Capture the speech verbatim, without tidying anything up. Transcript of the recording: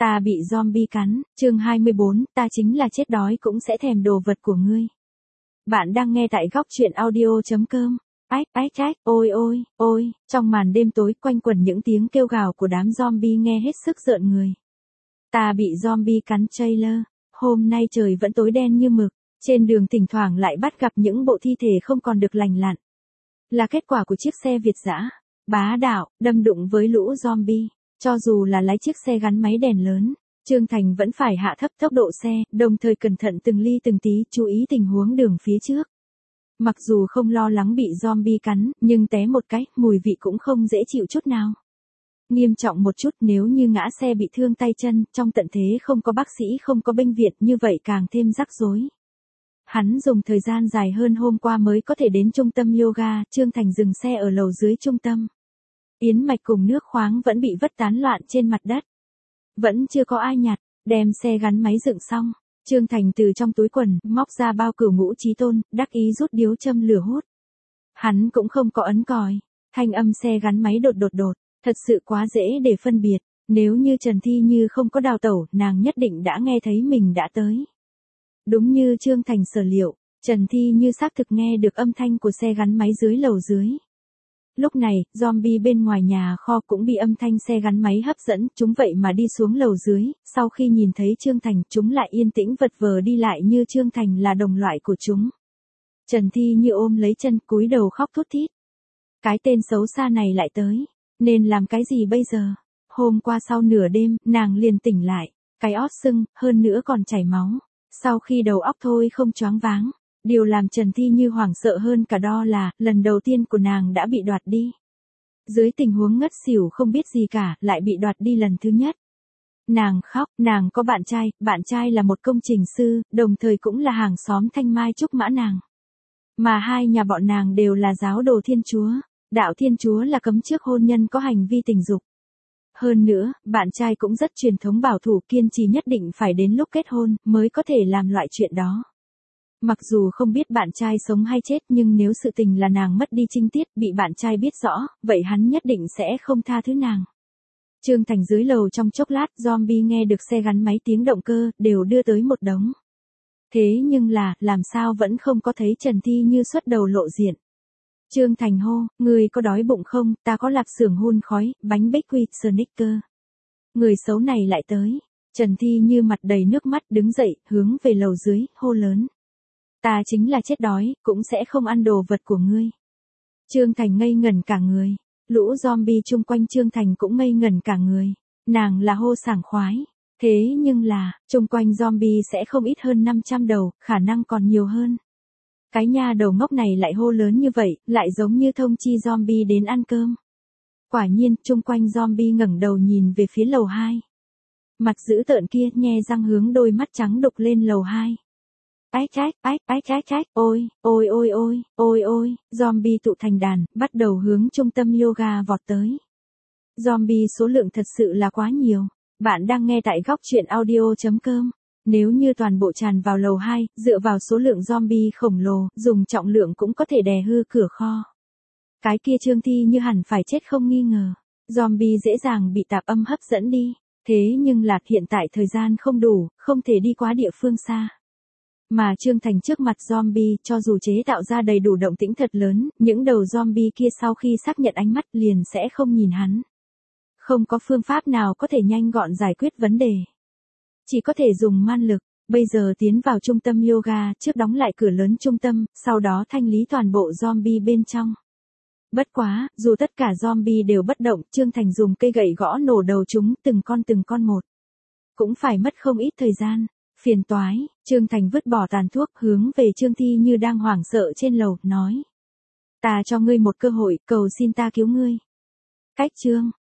Ta bị zombie cắn, chương hai mươi bốn, ta chính là chết đói cũng sẽ thèm đồ vật của ngươi. Bạn đang nghe tại góc truyện audio chấm com. Ách, ách, ách, ôi ôi, ôi, trong màn đêm tối quanh quẩn những tiếng kêu gào của đám zombie nghe hết sức rợn người. Ta bị zombie cắn trailer, hôm nay trời vẫn tối đen như mực, trên đường thỉnh thoảng lại bắt gặp những bộ thi thể không còn được lành lặn. Là kết quả của chiếc xe Việt dã, bá đạo, đâm đụng với lũ zombie. Cho dù là lái chiếc xe gắn máy đèn lớn, Trương Thành vẫn phải hạ thấp tốc độ xe, đồng thời cẩn thận từng ly từng tí chú ý tình huống đường phía trước. Mặc dù không lo lắng bị zombie cắn, nhưng té một cái, mùi vị cũng không dễ chịu chút nào. Nghiêm trọng một chút, nếu như ngã xe bị thương tay chân, trong tận thế không có bác sĩ không có bệnh viện, như vậy càng thêm rắc rối. Hắn dùng thời gian dài hơn hôm qua mới có thể đến trung tâm yoga, Trương Thành dừng xe ở lầu dưới trung tâm. Yến mạch cùng nước khoáng vẫn bị vứt tán loạn trên mặt đất. Vẫn chưa có ai nhặt, đem xe gắn máy dựng xong. Trương Thành từ trong túi quần, móc ra bao cửu ngũ chí tôn, đắc ý rút điếu châm lửa hút. Hắn cũng không có ấn còi. Thanh âm xe gắn máy đột đột đột, thật sự quá dễ để phân biệt. Nếu như Trần Thi Như không có đào tẩu, nàng nhất định đã nghe thấy mình đã tới. Đúng như Trương Thành sở liệu, Trần Thi Như xác thực nghe được âm thanh của xe gắn máy dưới lầu dưới. Lúc này, zombie bên ngoài nhà kho cũng bị âm thanh xe gắn máy hấp dẫn, chúng vậy mà đi xuống lầu dưới, sau khi nhìn thấy Trương Thành, chúng lại yên tĩnh vật vờ đi lại như Trương Thành là đồng loại của chúng. Trần Thi Như ôm lấy chân, cúi đầu khóc thút thít. Cái tên xấu xa này lại tới, nên làm cái gì bây giờ? Hôm qua sau nửa đêm, nàng liền tỉnh lại, cái ót sưng, hơn nữa còn chảy máu. Sau khi đầu óc thôi không choáng váng. Điều làm Trần Thi Như hoảng sợ hơn cả đó là, lần đầu tiên của nàng đã bị đoạt đi. Dưới tình huống ngất xỉu không biết gì cả, lại bị đoạt đi lần thứ nhất. Nàng khóc, nàng có bạn trai, bạn trai là một công trình sư, đồng thời cũng là hàng xóm Thanh Mai Trúc Mã nàng. Mà hai nhà bọn nàng đều là giáo đồ Thiên Chúa. Đạo Thiên Chúa là cấm trước hôn nhân có hành vi tình dục. Hơn nữa, bạn trai cũng rất truyền thống bảo thủ, kiên trì nhất định phải đến lúc kết hôn, mới có thể làm loại chuyện đó. Mặc dù không biết bạn trai sống hay chết, nhưng nếu sự tình là nàng mất đi trinh tiết, bị bạn trai biết rõ, vậy hắn nhất định sẽ không tha thứ nàng. Trương Thành dưới lầu trong chốc lát, zombie nghe được xe gắn máy tiếng động cơ, đều đưa tới một đống. Thế nhưng là, làm sao vẫn không có thấy Trần Thi Như xuất đầu lộ diện. Trương Thành hô, người có đói bụng không, ta có lạp xưởng hun khói, bánh bích quy, Snicker. Người xấu này lại tới. Trần Thi Như mặt đầy nước mắt đứng dậy, hướng về lầu dưới, hô lớn. Ta chính là chết đói, cũng sẽ không ăn đồ vật của ngươi. Trương Thành ngây ngẩn cả người. Lũ zombie chung quanh Trương Thành cũng ngây ngẩn cả người. Nàng là hô sảng khoái. Thế nhưng là, chung quanh zombie sẽ không ít hơn năm trăm đầu, khả năng còn nhiều hơn. Cái nha đầu ngốc này lại hô lớn như vậy, lại giống như thông chi zombie đến ăn cơm. Quả nhiên, chung quanh zombie ngẩng đầu nhìn về phía lầu hai. Mặt dữ tợn kia nhe răng hướng đôi mắt trắng đục lên lầu hai. Ách ách, ách, ách ách ách, ôi, ôi ôi ôi, ôi ôi, zombie tụ thành đàn, bắt đầu hướng trung tâm yoga vọt tới. Zombie số lượng thật sự là quá nhiều. Bạn đang nghe tại góc truyện audio chấm com. Nếu như toàn bộ tràn vào lầu hai, dựa vào số lượng zombie khổng lồ, dùng trọng lượng cũng có thể đè hư cửa kho. Cái kia Trương Thi Như hẳn phải chết không nghi ngờ. Zombie dễ dàng bị tạp âm hấp dẫn đi. Thế nhưng là hiện tại thời gian không đủ, không thể đi quá địa phương xa. Mà Trương Thành trước mặt zombie, cho dù chế tạo ra đầy đủ động tĩnh thật lớn, những đầu zombie kia sau khi xác nhận ánh mắt liền sẽ không nhìn hắn. Không có phương pháp nào có thể nhanh gọn giải quyết vấn đề. Chỉ có thể dùng man lực, bây giờ tiến vào trung tâm yoga, trước đóng lại cửa lớn trung tâm, sau đó thanh lý toàn bộ zombie bên trong. Bất quá, dù tất cả zombie đều bất động, Trương Thành dùng cây gậy gõ nổ đầu chúng, từng con từng con một. Cũng phải mất không ít thời gian. Phiền toái, Trương Thành vứt bỏ tàn thuốc, hướng về Trương Thi Như đang hoảng sợ trên lầu, nói. Ta cho ngươi một cơ hội, cầu xin ta cứu ngươi. Cách Trương,